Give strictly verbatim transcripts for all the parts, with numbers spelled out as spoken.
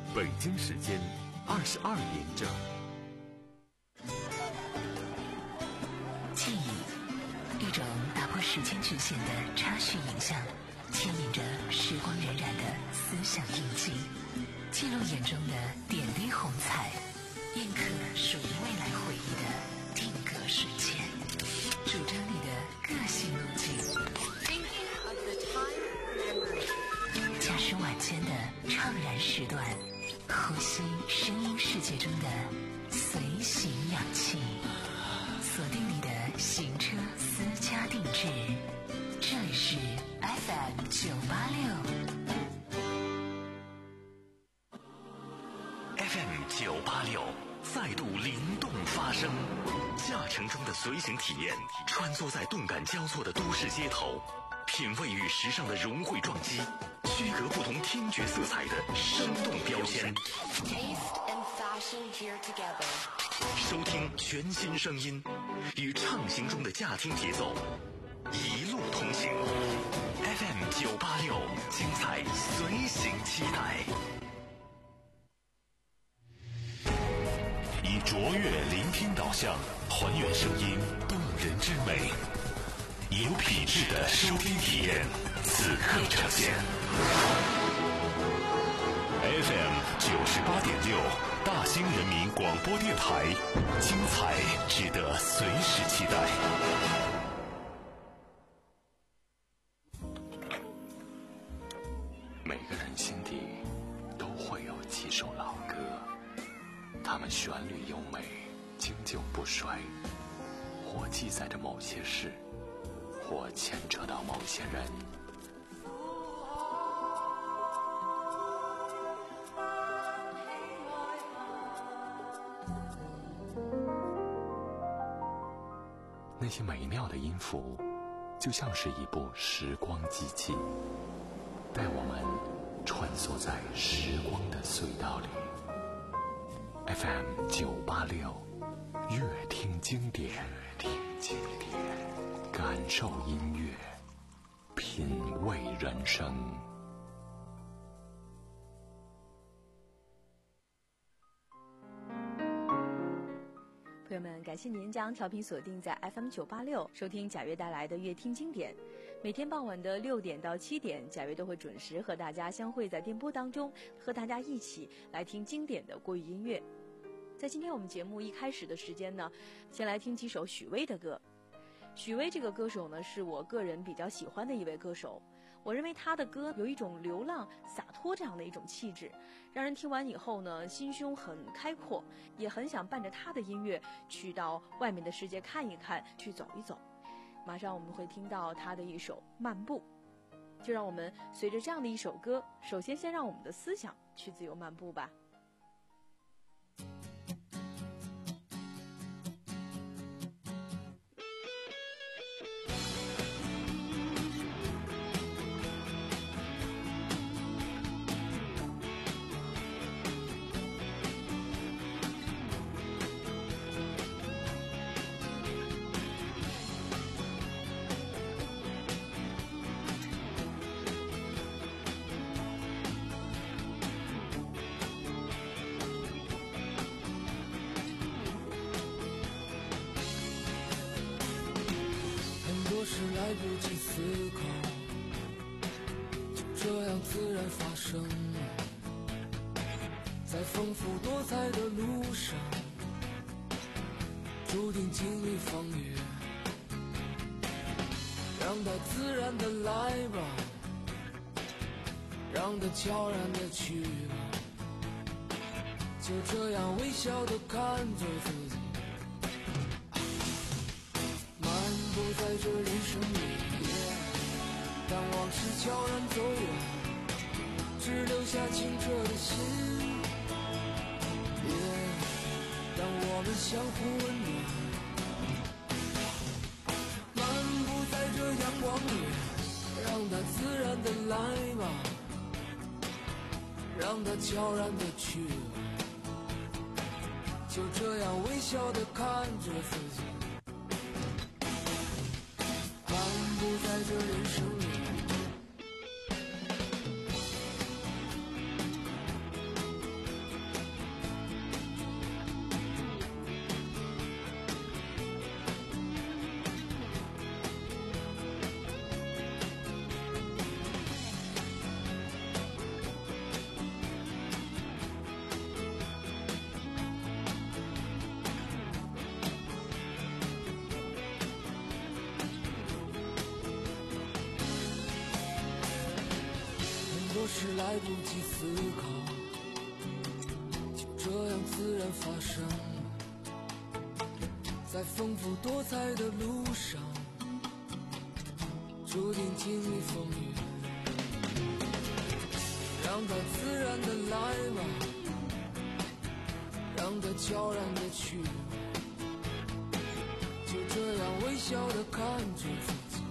北京时间二十二点整。 记忆，一种打破时间局限的插叙影像，牵引着时光荏苒的思想印记，记录眼中的点滴红彩，印刻属于未来回忆的定格瞬间，主张你的个性路径。驾驶晚间的怅然时段，呼吸声音世界中的随行氧气，锁定你的行车私家定制。这里是 F M 九八六 F M 九八六再度灵动发声，驾乘中的随行体验，穿梭在动感交错的都市街头，品味与时尚的融汇撞击，区隔不同听觉色彩的生动标签。收听全新声音，与畅行中的驾听节奏，一路同行。F M 九八六，精彩随行期待。以卓越聆听导向，还原声音动人之美，以有品质的收听体验，此刻呈现。F M 九十八点六，大兴人民广播电台，精彩值得随时期待。每个人心底都会有几首老歌，它们旋律优美，经久不衰，或记载着某些事，或牵扯到某些人。那些美妙的音符，就像是一部时光机器，带我们穿梭在时光的隧道里。F M 九八六，乐听经典，听经典，感受音乐，品味人生。 朋友们，感谢您将调频锁定在 F M 九八六，收听贾跃带来的乐听经典。每天傍晚的六点到七点，贾跃都会准时和大家相会在电波当中，和大家一起来听经典的国语音乐。在今天我们节目一开始的时间呢，先来听几首许巍的歌。许巍这个歌手呢，是我个人比较喜欢的一位歌手。我认为他的歌有一种流浪洒脱这样的一种气质，让人听完以后呢，心胸很开阔，也很想伴着他的音乐去到外面的世界看一看，去走一走。马上我们会听到他的一首《漫步》，就让我们随着这样的一首歌，首先先让我们的思想去自由漫步吧。 来不及思考，就这样自然发生了。在丰富多彩的路上，注定经历风雨，让它自然的来吧，让它悄然的去吧，就这样微笑的看着自己，不在这人生里，当往事悄然走远，只留下清澈的心。当我们相互温暖，漫步在这阳光里，让它自然的来吧，让它悄然的去吧，就这样微笑的看着自己。不在这人生里， 时来不及思考，就这样自然发生了。在丰富多彩的路上，注定经历风雨，让它自然的来吧，让它悄然的去，就这样微笑的看着自己，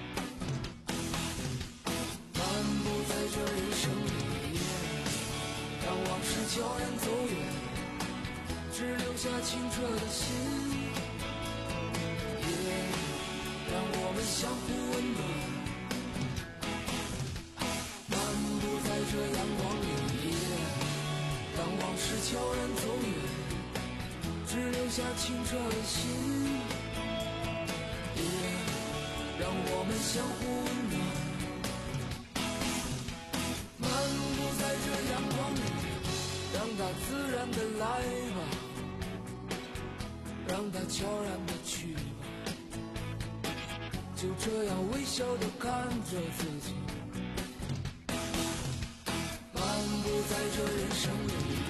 漫步在这人生里，让往事悄然走远，只留下清澈的心，也让我们相互温暖。漫步在这阳光里，当往事悄然走远，只留下清澈的心，也让我们相互温暖。漫步在这阳光里，让它自然的来吧，让它悄然的去吧，就这样微笑的看着自己。漫步在这人生里，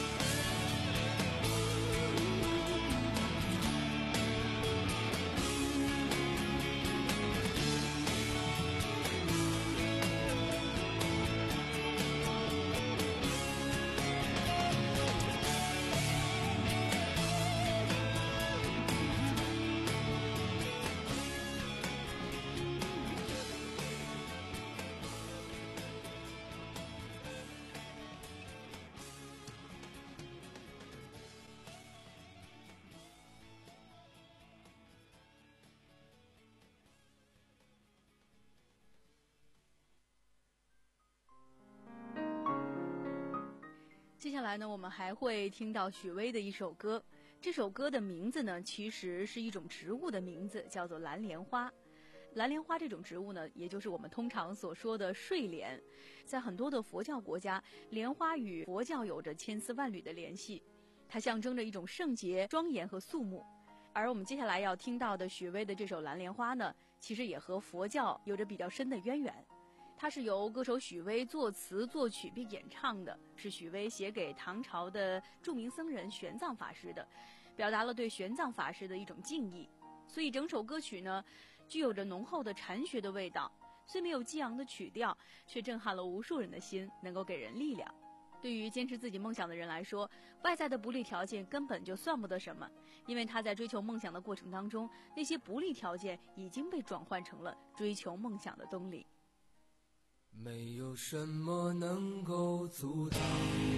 接下来呢，我们还会听到许巍的一首歌。这首歌的名字呢，其实是一种植物的名字，叫做蓝莲花。蓝莲花这种植物呢，也就是我们通常所说的睡莲。在很多的佛教国家，莲花与佛教有着千丝万缕的联系，它象征着一种圣洁、庄严和肃穆。而我们接下来要听到的许巍的这首蓝莲花呢，其实也和佛教有着比较深的渊源。它是由歌手许巍作词作曲并演唱的，是许巍写给唐朝的著名僧人玄奘法师的，表达了对玄奘法师的一种敬意。所以整首歌曲呢，具有着浓厚的禅学的味道，虽没有激昂的曲调，却震撼了无数人的心，能够给人力量。对于坚持自己梦想的人来说，外在的不利条件根本就算不得什么，因为他在追求梦想的过程当中，那些不利条件已经被转换成了追求梦想的动力。 没有什么能够阻挡你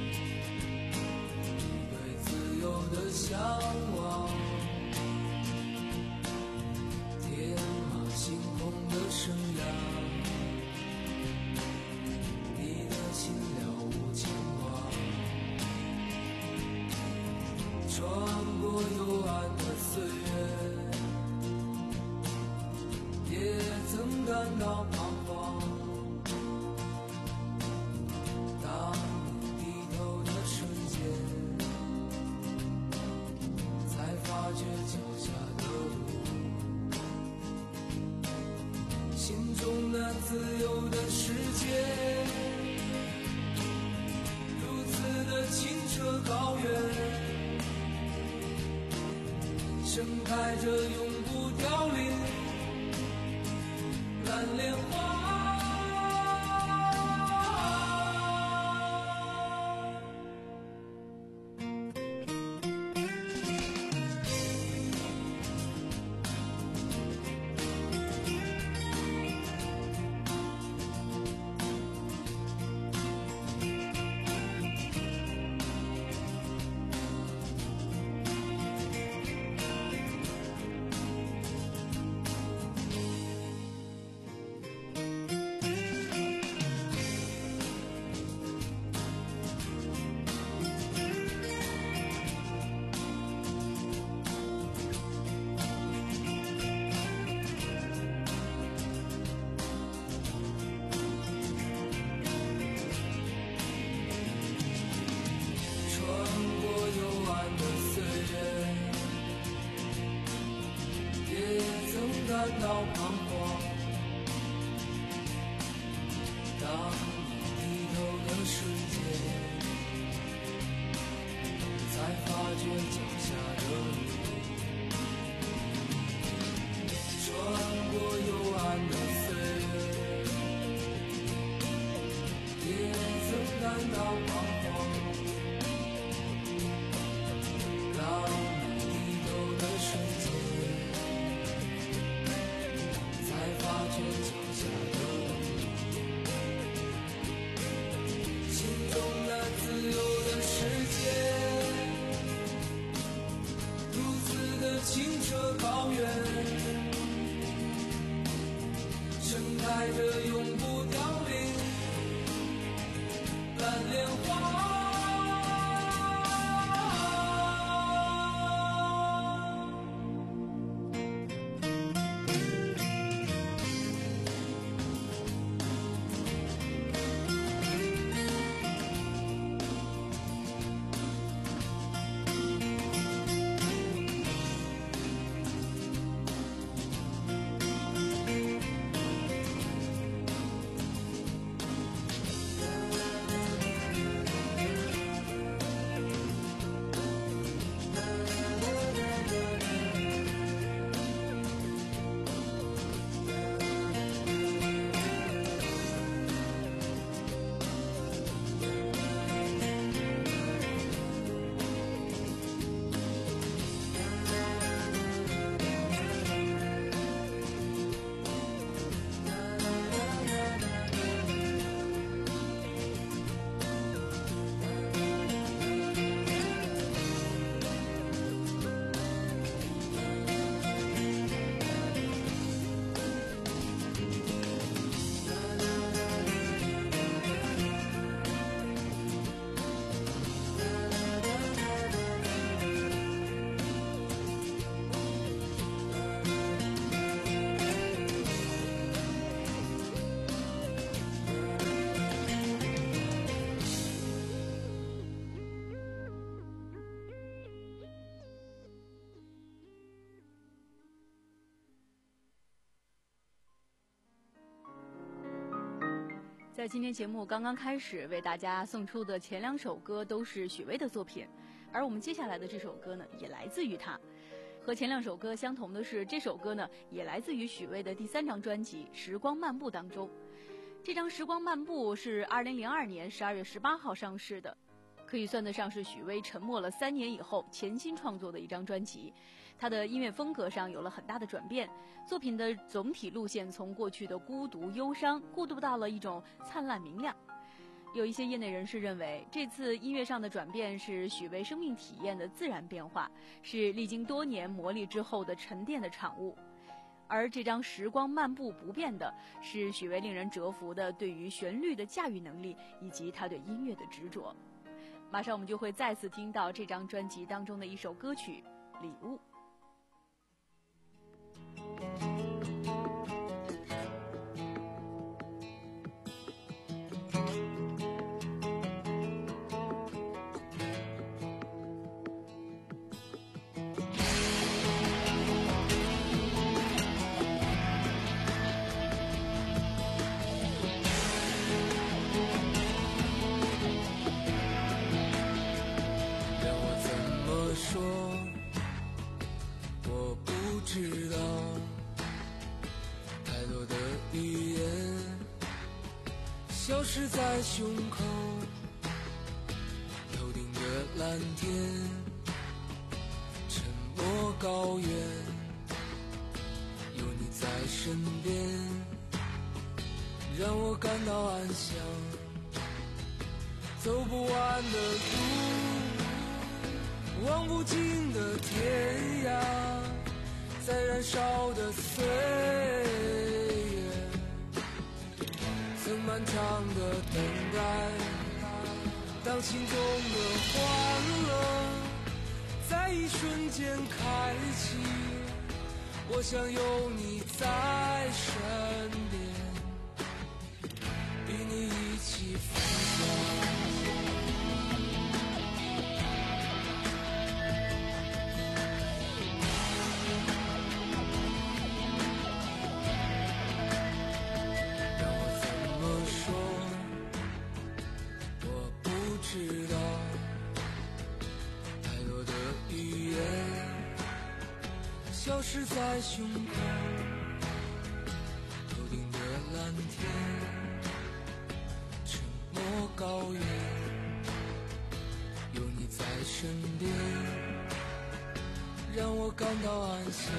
对自由的向往，天马行空的生涯，你的心了无牵挂，穿过幽暗的岁月，也曾感到彷徨。脚下的路，心中那自由的世界，如此的清澈高远，盛开着永不凋零蓝莲花。 在今天节目刚刚开始，为大家送出的前两首歌都是许巍的作品，而我们接下来的这首歌呢，也来自于他。和前两首歌相同的是，这首歌呢，也来自于许巍的第三张专辑《时光漫步》当中。这张《时光漫步》是二零零二年十二月十八号上市的，可以算得上是许巍沉默了三年以后潜心创作的一张专辑。他的音乐风格上有了很大的转变，作品的总体路线从过去的孤独忧伤过渡到了一种灿烂明亮。有一些业内人士认为，这次音乐上的转变是许巍生命体验的自然变化，是历经多年磨砺之后的沉淀的产物。而这张《时光漫步》不变的是许巍令人折服的对于旋律的驾驭能力，以及他对音乐的执着。马上我们就会再次听到这张专辑当中的一首歌曲《礼物》。 消失在胸口，头顶的蓝天，沉默高原，有你在身边，让我感到安详。走不完的路，望不尽的天涯，在燃烧的岁月，曾漫长的等待，当心中的欢乐在一瞬间开启，我想有你在身边，与你一起分享。知道太多的语言消失在胸口，头顶的蓝天，沉默高原，有你在身边，让我感到安详。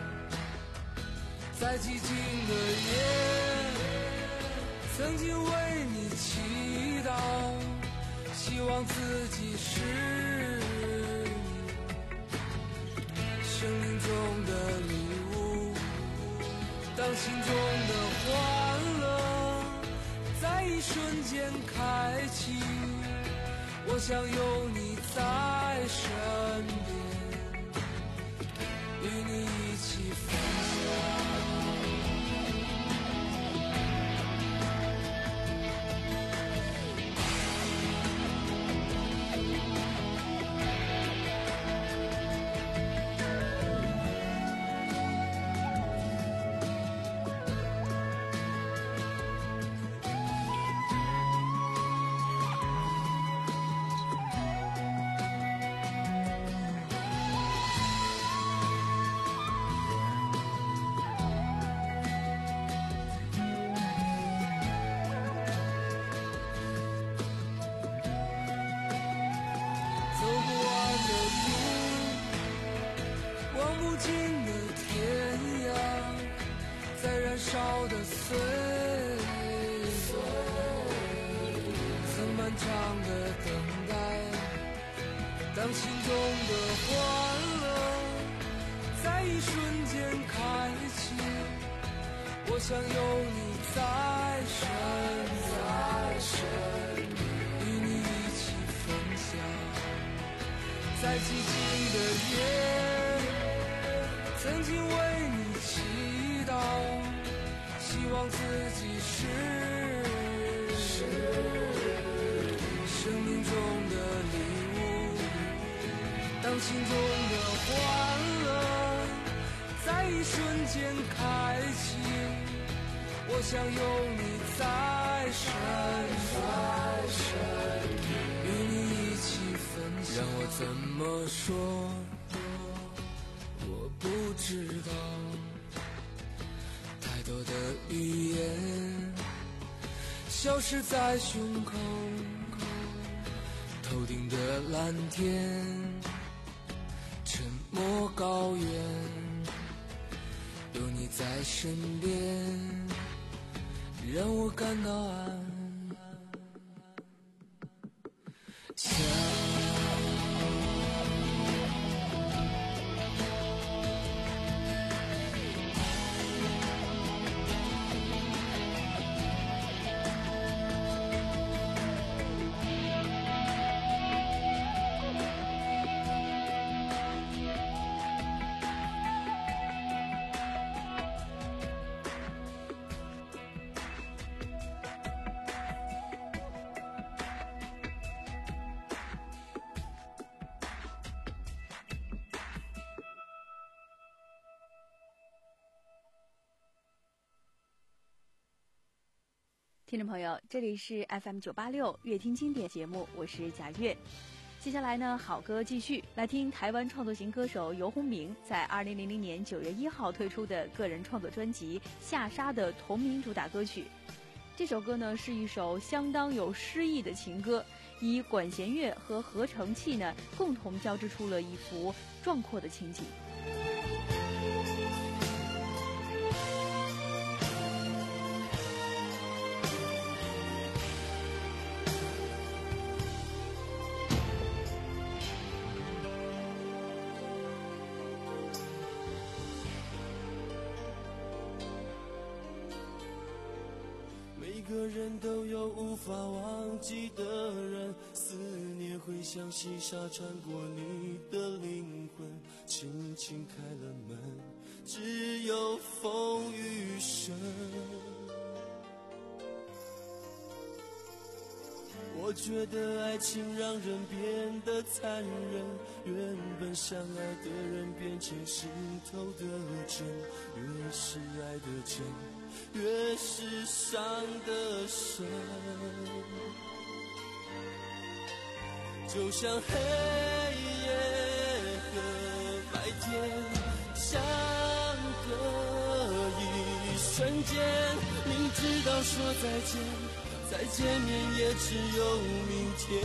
在寂静的夜，曾经为你祈祷，希望自己是你生命中的礼物，当心中的欢乐在一瞬间开启，我想有你在身边，与你一起分享。烧的岁月，曾漫长的等待，当心中的欢乐在一瞬间开启，我想有你在身边，与你一起分享。在寂静的夜，曾经为你祈祷，希望自己是生命中的礼物，当心中的欢乐在一瞬间开启，我想有你在身边，与你一起分享。让我怎么说，我不知道。太多的语言消失在胸口，头顶的蓝天，沉默高原，有你在身边，让我感到安详。 听众朋友，这里是 F M 九八六乐听经典节目，我是贾月。接下来呢，好歌继续来听台湾创作型歌手游鸿明在二零零零年九月一号推出的个人创作专辑《下沙》的同名主打歌曲。这首歌呢是一首相当有诗意的情歌，以管弦乐和合成器呢共同交织出了一幅壮阔的情景。 每个人都有无法忘记的人，思念会像细沙穿过你的灵魂，轻轻开了门，只有风雨声。我觉得爱情让人变得残忍，原本相爱的人变成心头的针，越是爱的真，越是伤得深。就像黑夜和白天相隔一瞬间，明知道说再见，再见面也只有明天。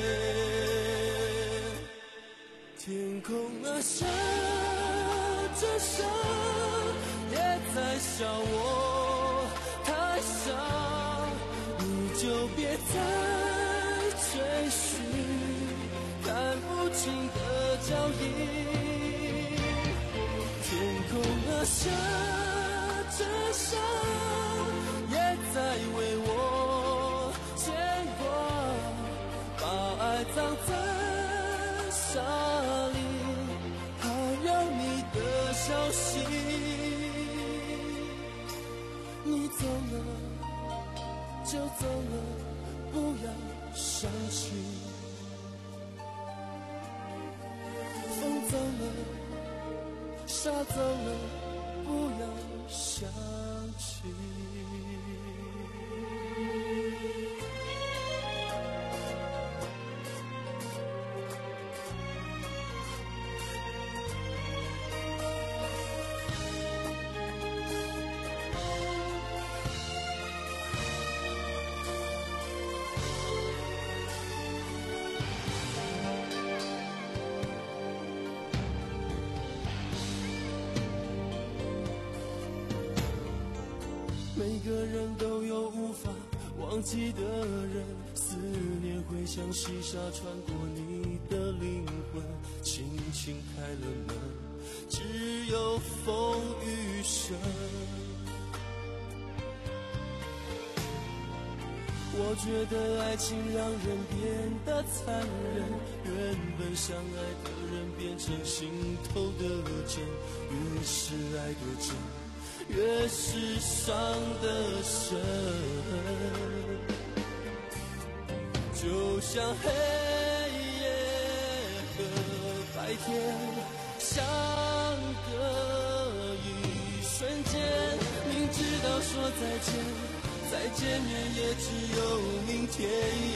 天空啊，下着沙，也在笑我太傻，你就别再追寻看不清的脚印。天空啊，下着沙，也在为我牵挂，把爱葬在沙里，怕让你的消息。你走了就走了，不要伤心。风走了，沙走了，不要想起。每个人都有无法忘记的人，思念会像细沙穿过你的灵魂，轻轻开了门，只有风雨声。我觉得爱情让人变得残忍，原本相爱的人变成心头的针，越是爱的真，越是伤得深。就像黑夜和白天相隔一瞬间，明知道说再见， 再见面也只有明天。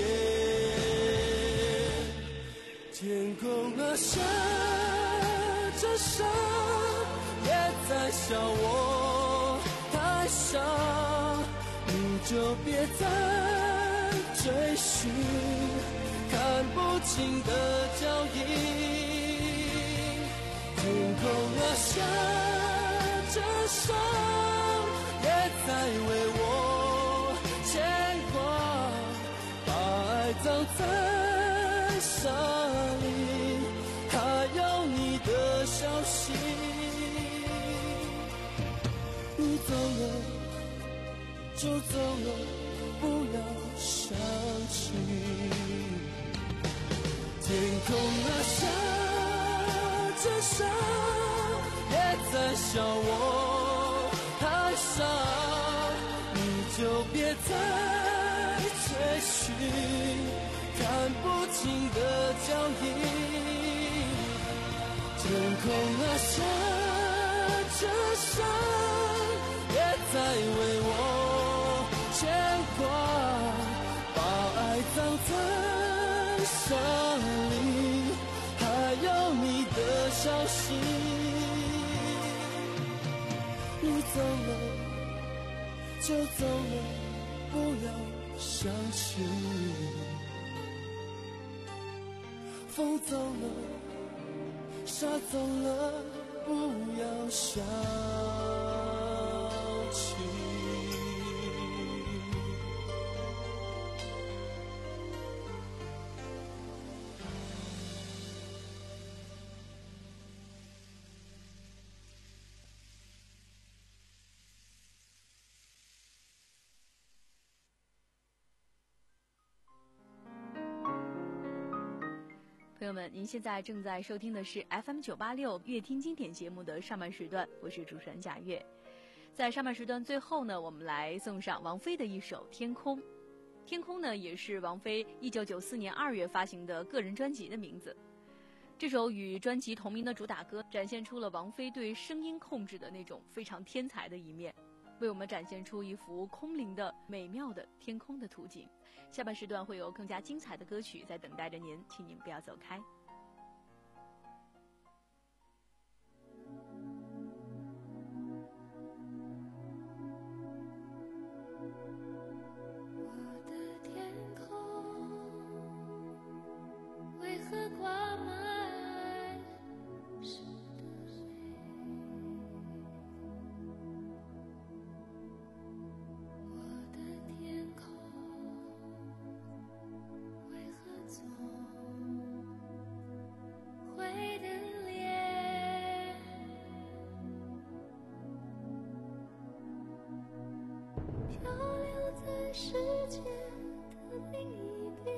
天空啊，下着沙，也在笑我太傻，你就别再追寻看不清的脚印。天空啊，下着沙，也在为我牵挂，把爱葬在沙里，还有你的消息。你走了就走了，不要想起。天空啊，下着沙，也在笑我太傻，你就别再追寻看不清的脚印。天空啊，下着沙，也在为我牵挂，把爱葬在沙里，还有你的消息。你走了就走了，不要想起。风走了，沙走了，不要想起。 朋友们，您现在正在收听的是 F M 九八六乐听经典节目的上半时段，我是主持人贾月。在上半时段最后呢，我们来送上王菲的一首《天空》。《天空》呢，也是王菲一九九四年二月发行的个人专辑的名字。这首与专辑同名的主打歌，展现出了王菲对声音控制的那种非常天才的一面，为我们展现出一幅空灵的美妙的天空的图景。下半时段会有更加精彩的歌曲在等待着您，请您不要走开。 我的天空为何挂满湿的泪？我的天空为何总会等裂？漂流在世界的另一边，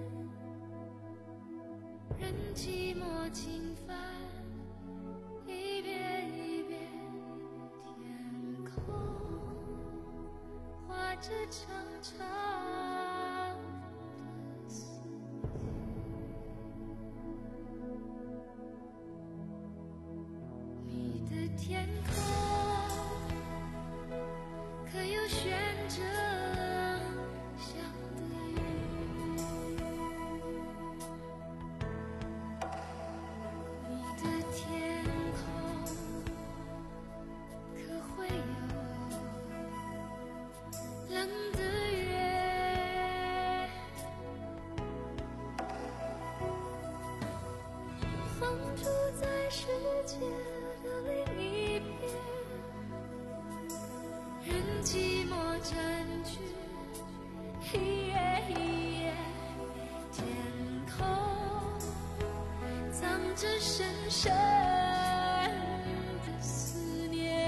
任寂寞侵犯，一遍一遍，天空画着长长的思念。你的天空可有悬着想的云？你的天空可会有冷的月？放逐在世界的另一边，任寂寞占据一夜一夜，天空藏着深深的思念。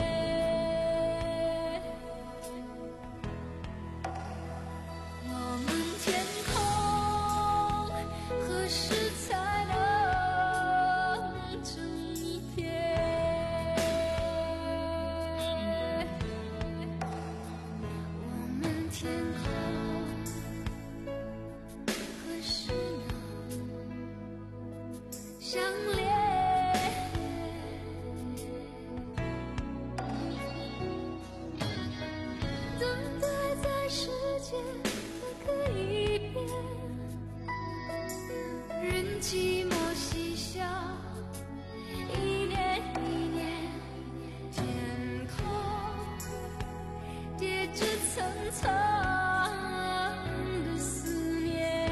我们天空何时才能整片？我们天空何时能相连？ 寂寞嬉笑，一年一年，天空叠着层层的思念。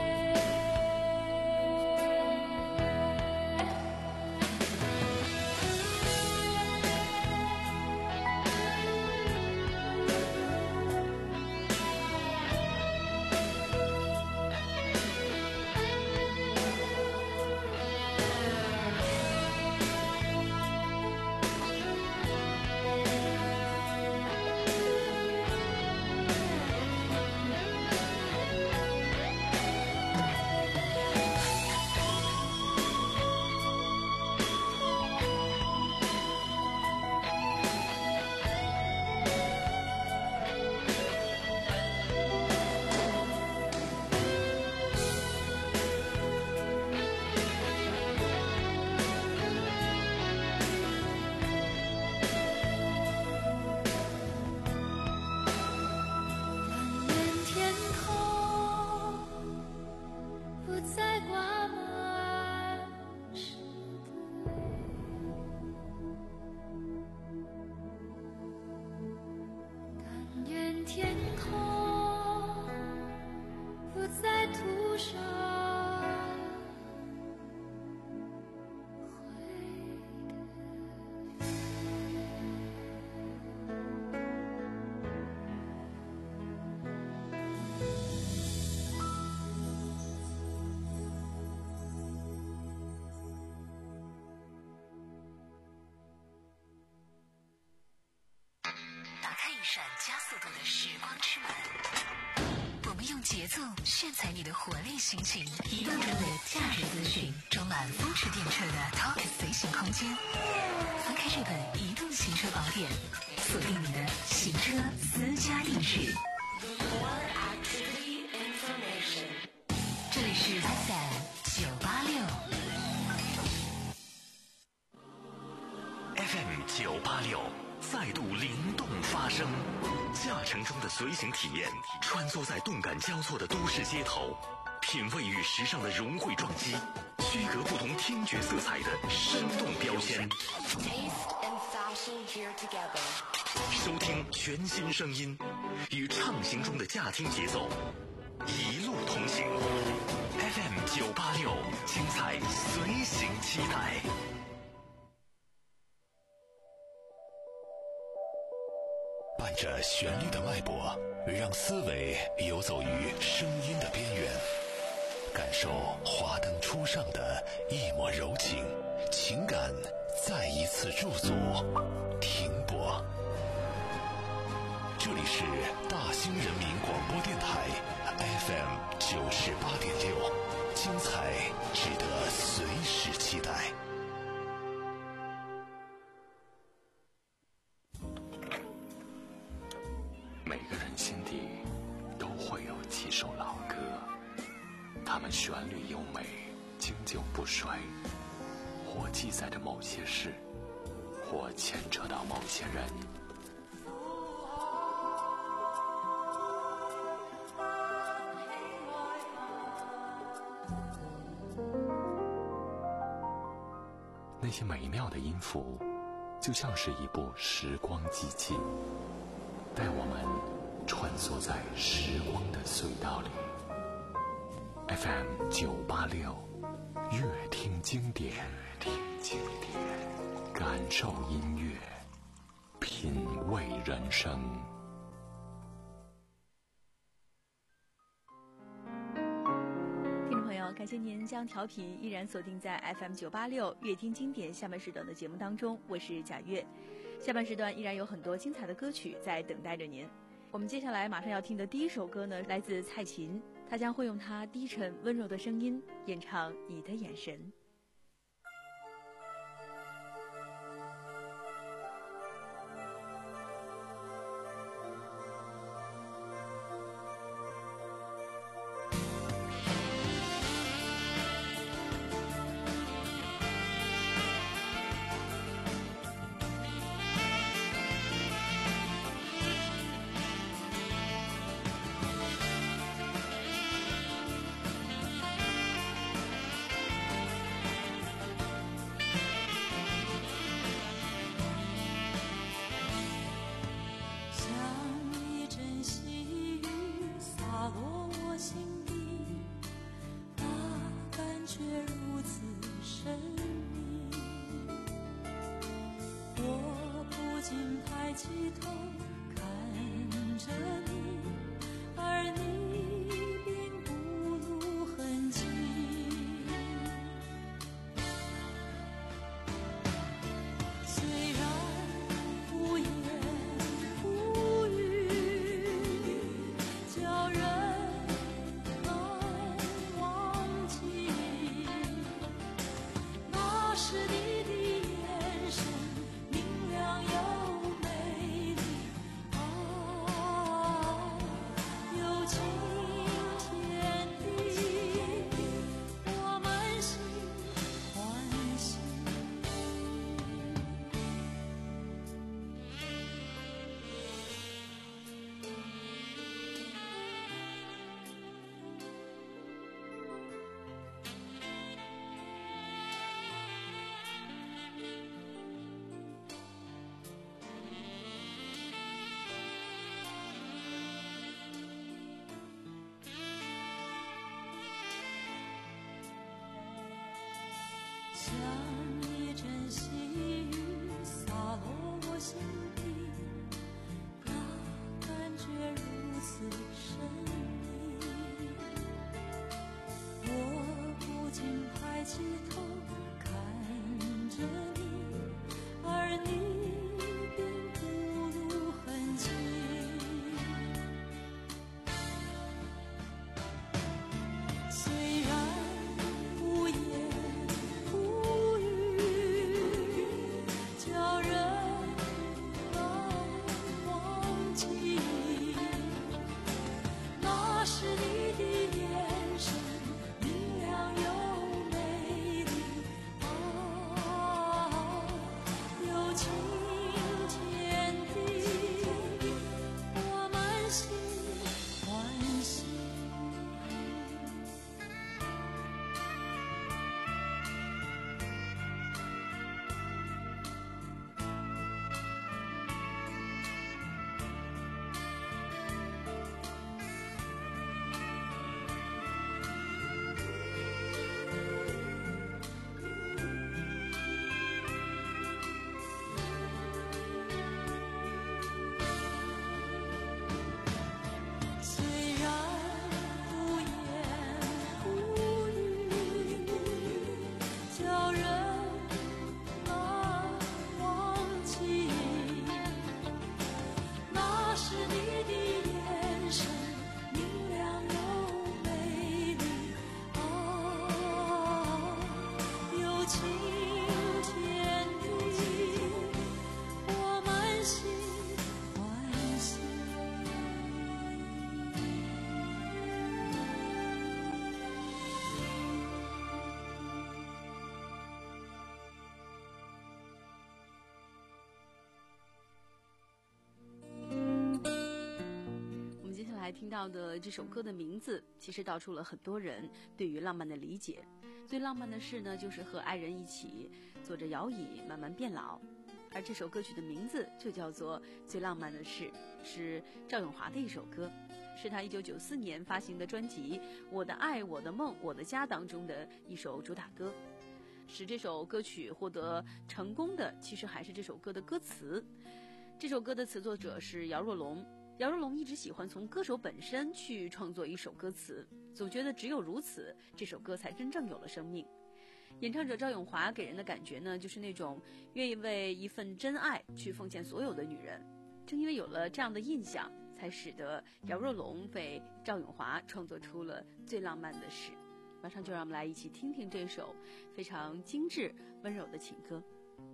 闪加速度的时光之门，我们用节奏炫彩你的活力心情，移动中的价值资讯，充满风驰电掣的 Talk 随行空间。翻开这本移动行车宝典，锁定你的行车私家定制。这里是 F M 九八六 F M 九八六。再度灵动发声，驾乘中的随行体验，穿梭在动感交错的都市街头，品味与时尚的融汇撞击，区隔不同听觉色彩的生动标签。收听全新声音，与畅行中的驾听节奏，一路同行。F M 九八六，精彩随行期待。 伴着旋律的脉搏，让思维游走于声音的边缘，感受华灯初上的一抹柔情，情感再一次驻足停泊。这里是大兴人民广播电台 F M 九十八点六，精彩值得随时期待。 每个人心底都会有几首老歌，它们旋律优美，经久不衰，或记载着某些事，或牵扯到某些人。那些美妙的音符，就像是一部时光机器，带我们穿梭在时光的隧道里。 F M 九八六，乐听经典，乐听经典，感受音乐，品味人生。 听众朋友，感谢您将调频依然锁定在 F M 九八六乐听经典下半时段的节目当中，我是贾月。下半时段依然有很多精彩的歌曲在等待着您。我们接下来马上要听的第一首歌呢，来自蔡琴，她将会用她低沉温柔的声音演唱《你的眼神》。 觉如此神秘，我不禁抬起头看着你，而你并不露痕迹。虽然无言无语，叫人难忘记。那时你的眼神明亮又美丽，啊，有情天地，我满心欢喜。像一阵细雨洒落我心底，那感觉如此神秘，我不禁抬起头看着你，而你并不露痕迹。虽然无言无语，叫人难忘记。那时你的眼神明亮又美丽，啊，有情天地，我满心欢喜。虽然无言无语，叫人难忘记。那时你的眼神明亮又美丽，啊，有情天地，我满心欢喜。 我们接下来听到的这首歌的名字，其实道出了很多人对于浪漫的理解。最浪漫的事呢，就是和爱人一起坐着摇椅慢慢变老。而这首歌曲的名字就叫做《最浪漫的事》，是赵咏华的一首歌，是他一九九四年发行的专辑《我的爱我的梦我的家》当中的一首主打歌。使这首歌曲获得成功的，其实还是这首歌的歌词。这首歌的词作者是姚若龙。姚若龙一直喜欢从歌手本身去创作一首歌词，总觉得只有如此，这首歌才真正有了生命。演唱者赵咏华给人的感觉呢，就是那种愿意为一份真爱去奉献所有的女人。正因为有了这样的印象，才使得姚若龙为赵咏华创作出了最浪漫的事。马上就让我们来一起听听这首非常精致温柔的情歌。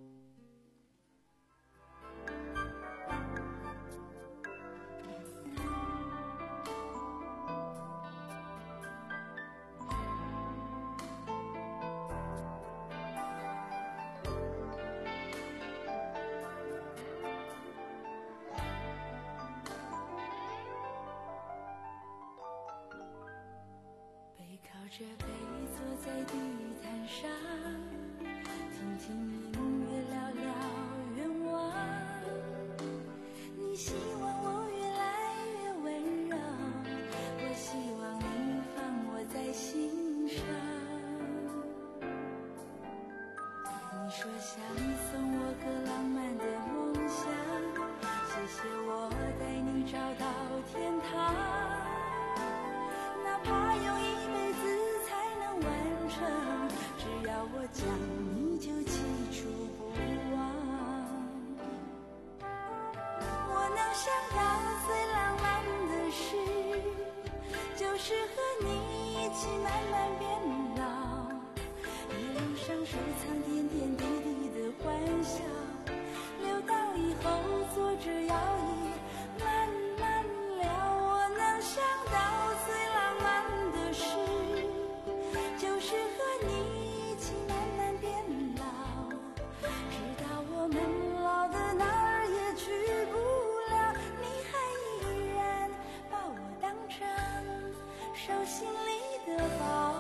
靠着背坐在地毯上，听听音乐，聊聊愿望。你希望我越来越温柔，我希望你放我在心上。 说想送我个浪漫的梦想，谢谢我带你找到天堂，哪怕用一辈子才能完成，只要我讲你就记住不忘。我能想到最浪漫的事，就是和你一起慢慢变老，一路上收藏点点滴滴的欢笑，留到以后坐着摇椅慢慢聊。我能想到最浪漫的事，就是和你一起慢慢变老，直到我们老的哪儿也去不了，你还依然把我当成手心里的宝。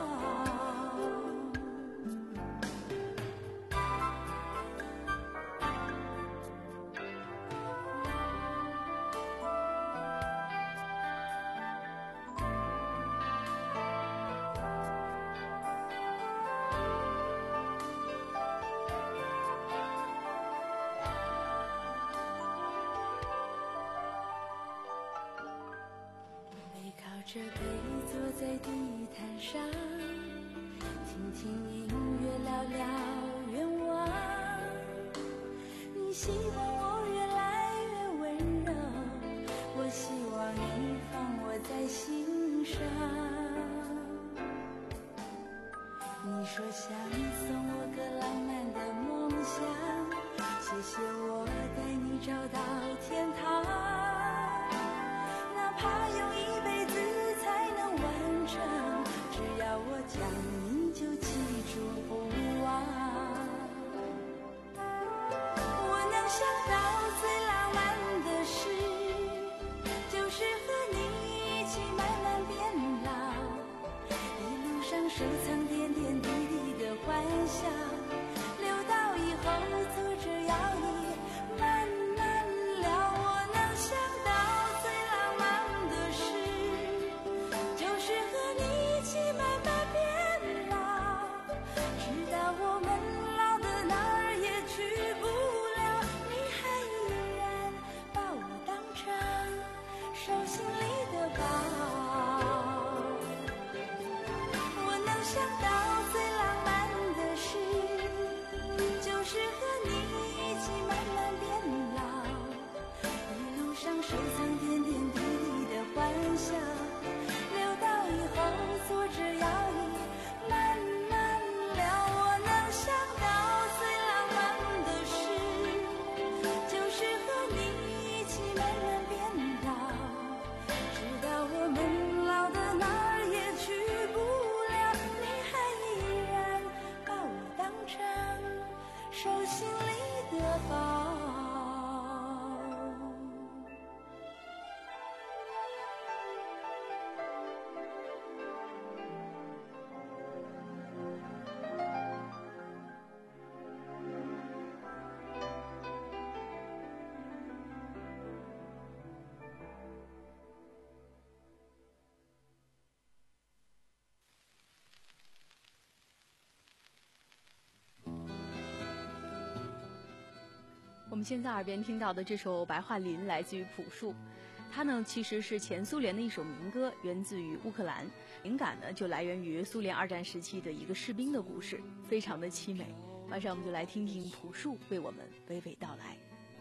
这杯坐在地毯上，听听音乐，聊聊愿望。你希望我越来越温柔，我希望你放我在心上。你说想送我个浪漫的梦想，谢谢我带你找到天堂，哪怕用一辈子只要我讲你就记住不忘。我能想到最浪漫的事，就是和你一起慢慢变老，一路上收藏点点滴滴的欢笑，留到以后坐着摇椅慢慢聊。我能想到最浪漫的事，就是和你一起慢慢变老，直到我们老的哪儿也去不了，你还依然把我当成手心里的宝。我能想到最浪漫的事，就是和你一起慢慢变老，一路上收藏点点滴滴的欢笑，留到以后坐着摇椅慢慢聊。我能想到最浪漫的事，就是和你一起慢慢变老，直到我们老的哪儿也去不了，你还依然把我当成手心里的宝。 我们现在耳边听到的这首《白桦林》来自于朴树，它呢其实是前苏联的一首民歌，源自于乌克兰，灵感呢就来源于苏联二战时期的一个士兵的故事，非常的凄美。马上我们就来听听朴树为我们娓娓道来。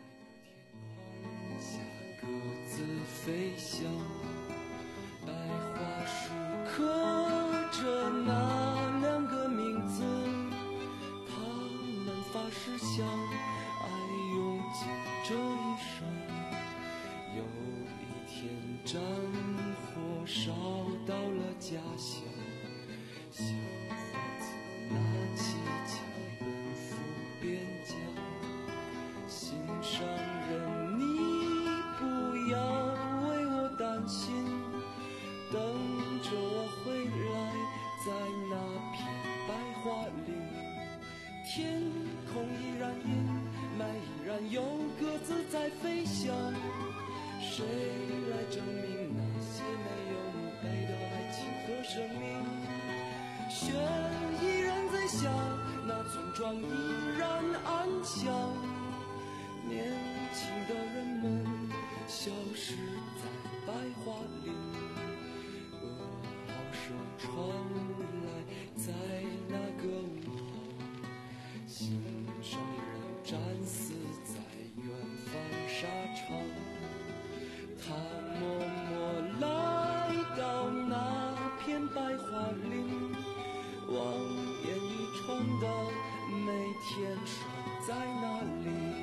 各自飞翔，白桦树刻着那两个名字，他们发誓相爱用尽这一生。有一天战火烧到了家乡，小伙子拿起枪奔赴边疆，心上人你不要为我担心，等着我回来，在那片白桦林，天空依然阴霾，依然有鸽子在飞翔，谁来证明那些没有墓碑的爱情和生命？雪依然在下，那村庄依然安详，年轻的人们消失在白桦林，噩耗声传来在那个午后，心上人战死在远方沙场，他默默来到那片白桦林，望眼欲穿的每天守在那里。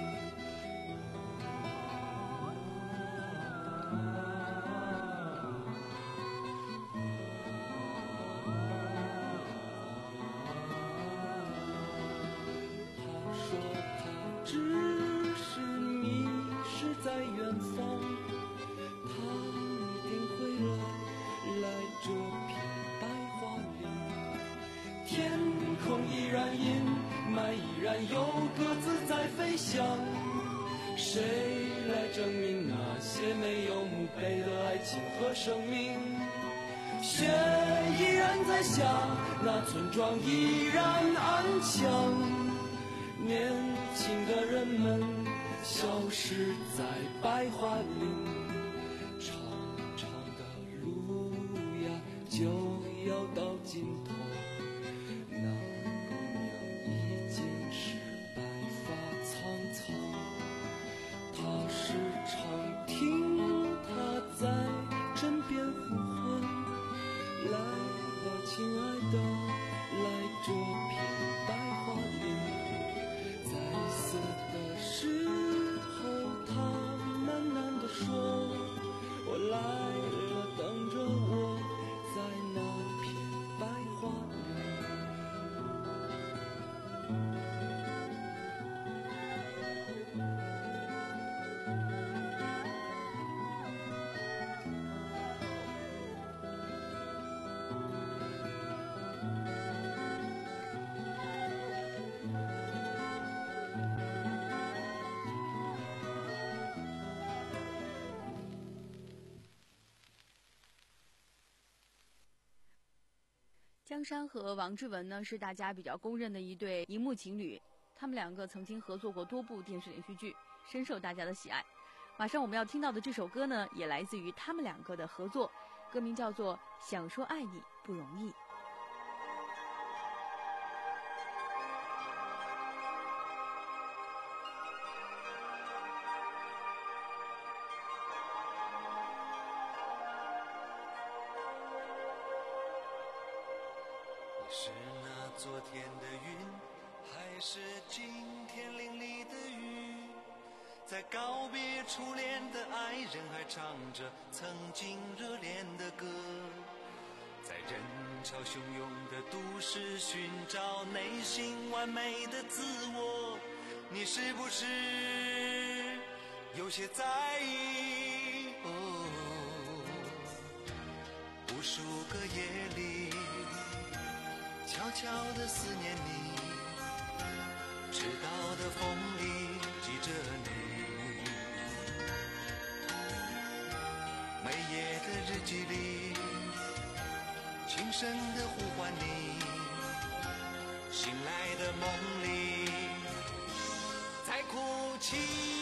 依然阴霾，依然有鸽子在飞翔，谁来证明那些没有墓碑的爱情和生命？雪依然在下，那村庄依然安详，年轻的人们消失在白桦林，长长的路呀就要到尽头，那时常听他在枕边呼唤，来吧亲爱的，来这片白桦林。在死的时候他喃喃地说，我来了，等着我在那片白桦林。 江山和王志文呢是大家比较公认的一对荧幕情侣，他们两个曾经合作过多部电视连续剧，深受大家的喜爱。马上我们要听到的这首歌呢，也来自于他们两个的合作，歌名叫做《想说爱你不容易》。 是那昨天的云，还是今天淋漓的雨？在告别初恋的爱人，还唱着曾经热恋的歌。在人潮汹涌的都市寻找内心完美的自我，你是不是有些在意？哦，无数个夜里悄悄地思念你，迟到的风里记着你，每夜的日记里轻声地呼唤你，醒来的梦里在哭泣，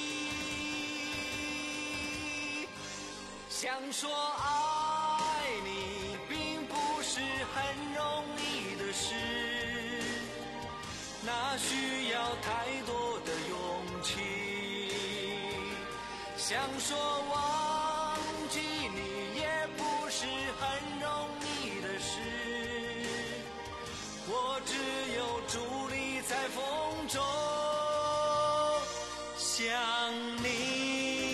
想说爱你并不是很容易的事，那需要太多的勇气，想说忘记你也不是很容易的事，我只有伫立在风中想你。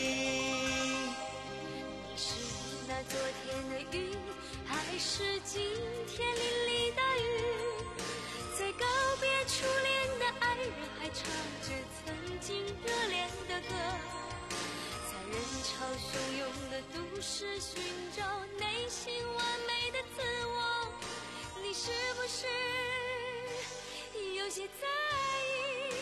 你是那昨天的云，还是今天淋漓的雨？在告别初恋的爱人，还唱着曾经热恋的歌，在人潮汹涌的都市寻找内心完美的自我，你是不是有些在意？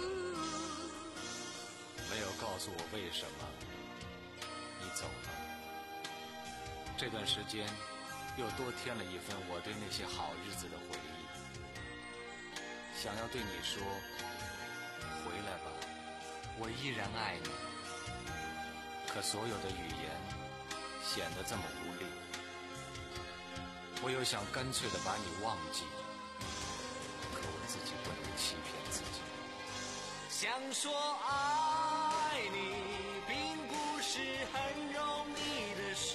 没有告诉我为什么你走了，这段时间又多添了一份我对那些好日子的回忆。 想要对你说，回来吧，我依然爱你。可所有的语言显得这么无力，我又想干脆地把你忘记，可我自己不能欺骗自己。 想说爱你并不是很容易的事，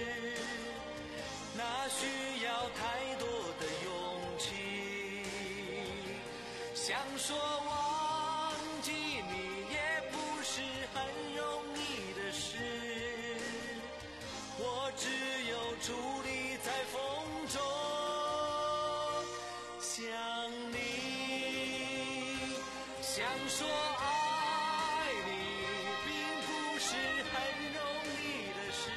那需要太多的勇气。想说忘记你也不是很容易的事，我只有伫立在风中想你。想说爱你并不是很容易的事，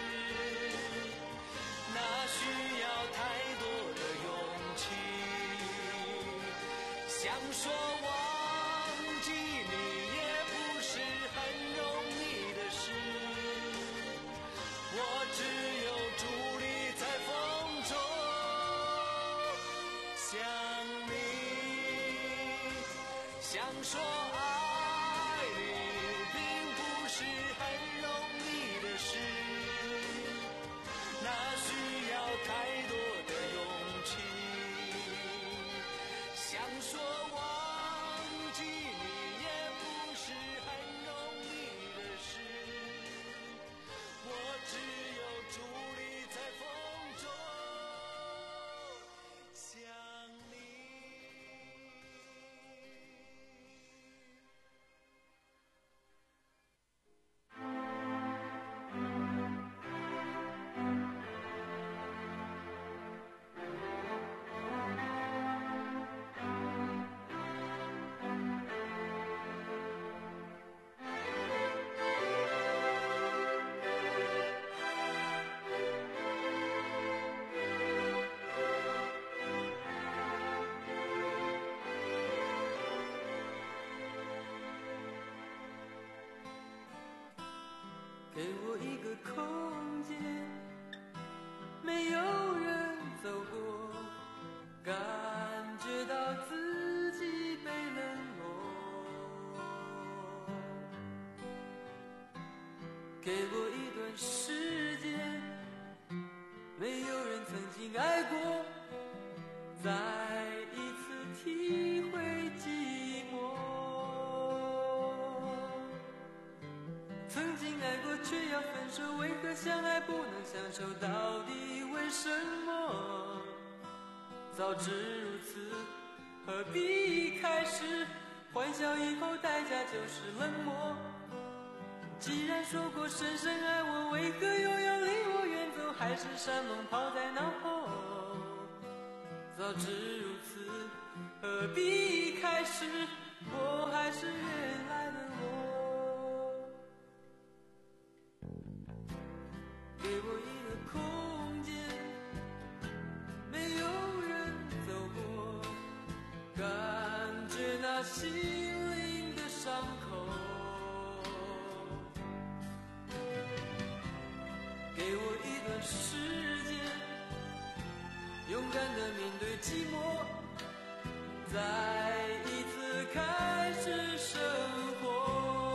那需要太多的勇气。想说忘记你也不是很容易的事，我只有伫立在风中想你。想说爱你并不是很容易的事，那需要太多的勇气。想说忘记你也不是很容易的事，我只有伫立在风中想你。 给我一个空间，没有人走过，感觉到自己被冷落。给我一段时间，没有人曾经爱过，再一次体会寂寞。曾经爱过却要分手，为何相爱不能相守？到底为什么？早知如此，何必一开始？欢笑以后代价就是冷漠。既然说过深深爱我，为何又要离我远走？海誓山盟抛在脑后。早知如此，何必一开始？我还是原来的我。给我一个空间，没有人走过，感觉那心灵的伤口。给我一段时间，勇敢地面对寂寞，再一次开始生活。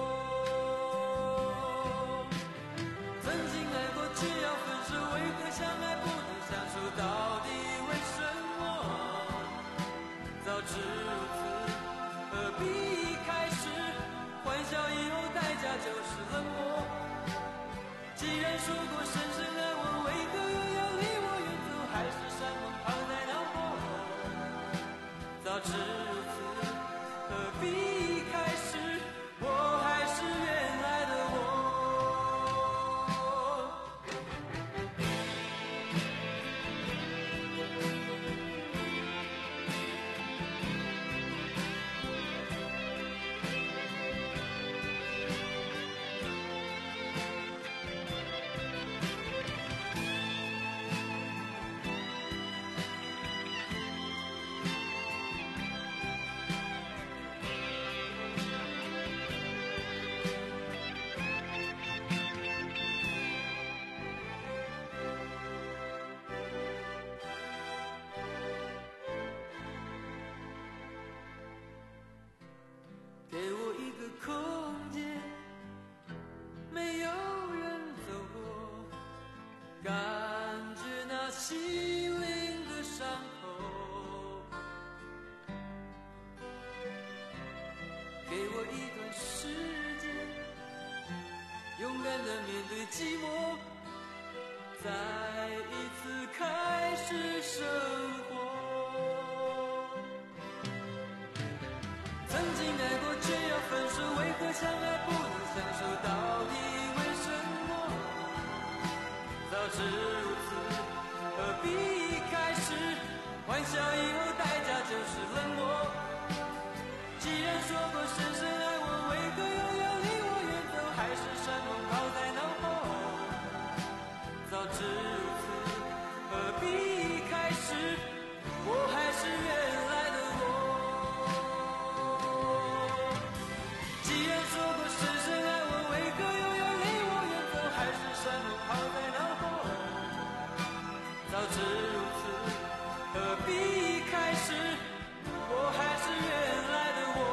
只要分手，为何相爱不能相守？到底为什么？早知如此，何必一开始？欢笑以后代价就是冷漠。既然说过深深爱我，为何又要离我远走？海誓山盟抛在脑后。早知如此，何必一开始？我还是原来的我。 曾经爱过却要分手，为何相爱不能相守？到底为什么？早知如此，何必一开始？欢笑以后代价就是冷漠。既然说过深深爱我，为何又要离我远走？还是山盟抛在脑后。早知如此，何必一开始？我还是原来的我。既然说过深深爱我，为何又要离我远走？还是山盟抛在脑后。早知如此，何必一开始？我还是原来的我。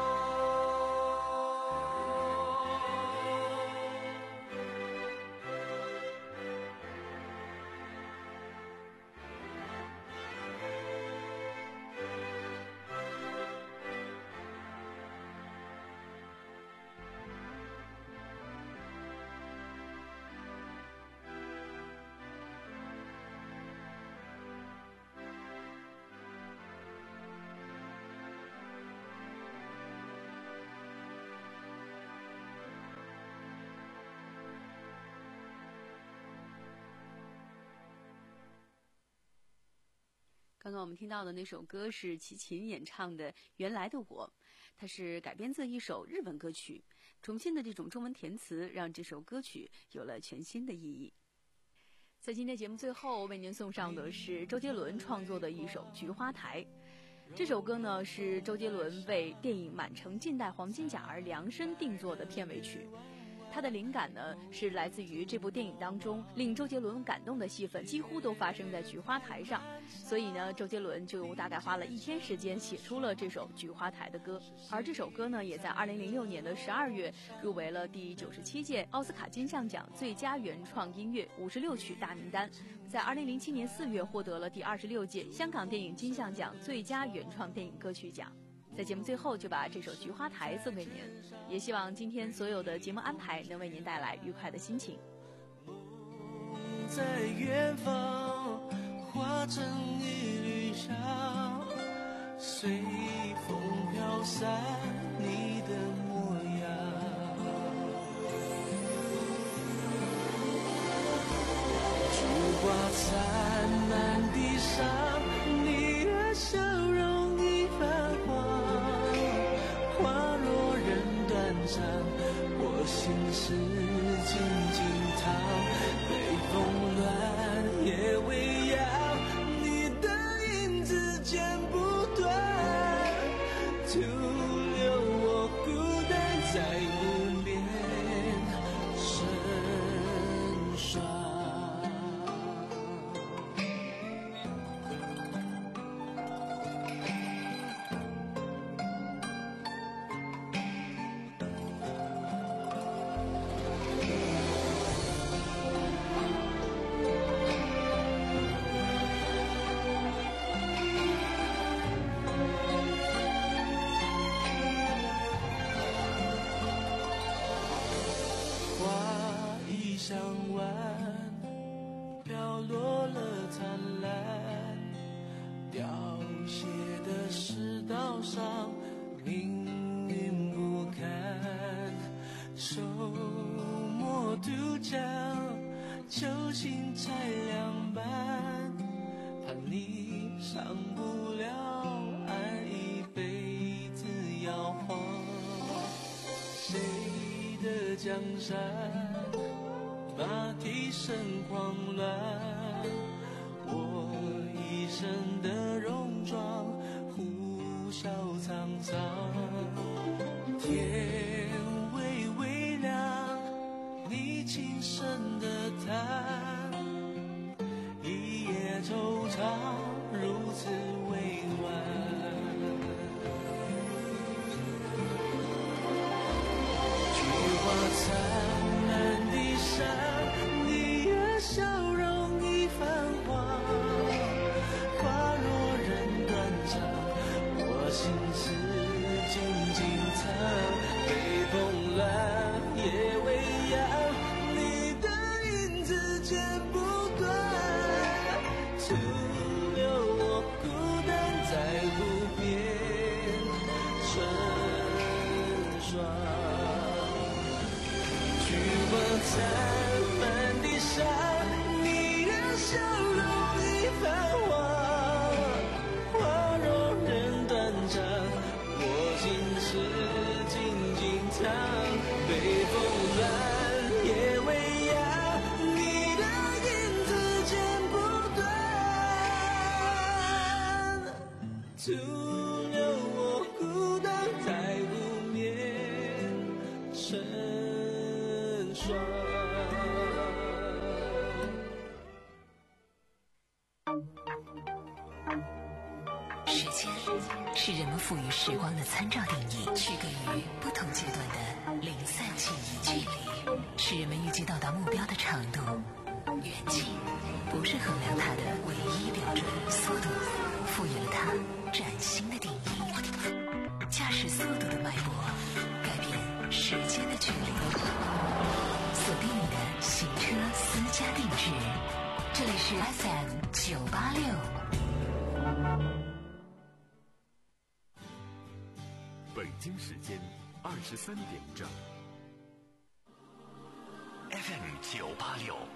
刚刚我们听到的那首歌是齐秦演唱的《原来的我》，它是改编自一首日文歌曲，重新的这种中文填词让这首歌曲有了全新的意义。在今天节目最后，为您送上的是周杰伦创作的一首《菊花台》。这首歌呢是周杰伦为电影《满城尽带黄金甲》而量身定做的片尾曲。它的灵感呢是来自于这部电影当中令周杰伦感动的戏份几乎都发生在菊花台上，所以呢周杰伦就大概花了一天时间写出了这首菊花台的歌。而这首歌呢也在二零零六年的十二月入围了第九十七届奥斯卡金像奖最佳原创音乐五十六曲大名单，在二零零七年四月获得了第二十六届香港电影金像奖最佳原创电影歌曲奖。在节目最后就把这首《菊花台》送给您，也希望今天所有的节目安排能为您带来愉快的心情。 在远方化成一缕香，随风飘散你的模样。烛花灿烂地上，你的笑容已泛黄。花落人断肠，我心事静静躺。北风乱，夜未央，你的影子剪不断，徒留我孤单在无边深霜。向晚飘落了灿烂，凋谢的世道上命运不堪。周末渡江，球星才两半，怕你上不了岸，一辈子摇晃。谁的江山马蹄声狂乱，我一生的戎装呼啸苍苍。天微微亮，你轻声的叹，一夜惆怅如此委婉。菊花灿烂地上，你的笑容已泛黄。花落人断肠，我心事静静藏。北风乱，夜未央，你的影子剪不断，徒留我孤心事静静唱，北风乱，夜未央，你的影子剪不断，徒留我孤单在无眠成双。 时间是人们赋予时光的参照定义，区隔于不同阶段的零散记忆距离，是人们预计到达目标的长度。远近不是衡量它的唯一标准，速度赋予了它崭新的定义。驾驶速度的脉搏，改变时间的距离。锁定你的行车私家定制，这里是 F M 九八六。 北京时间二十三点整。 F M 九八六。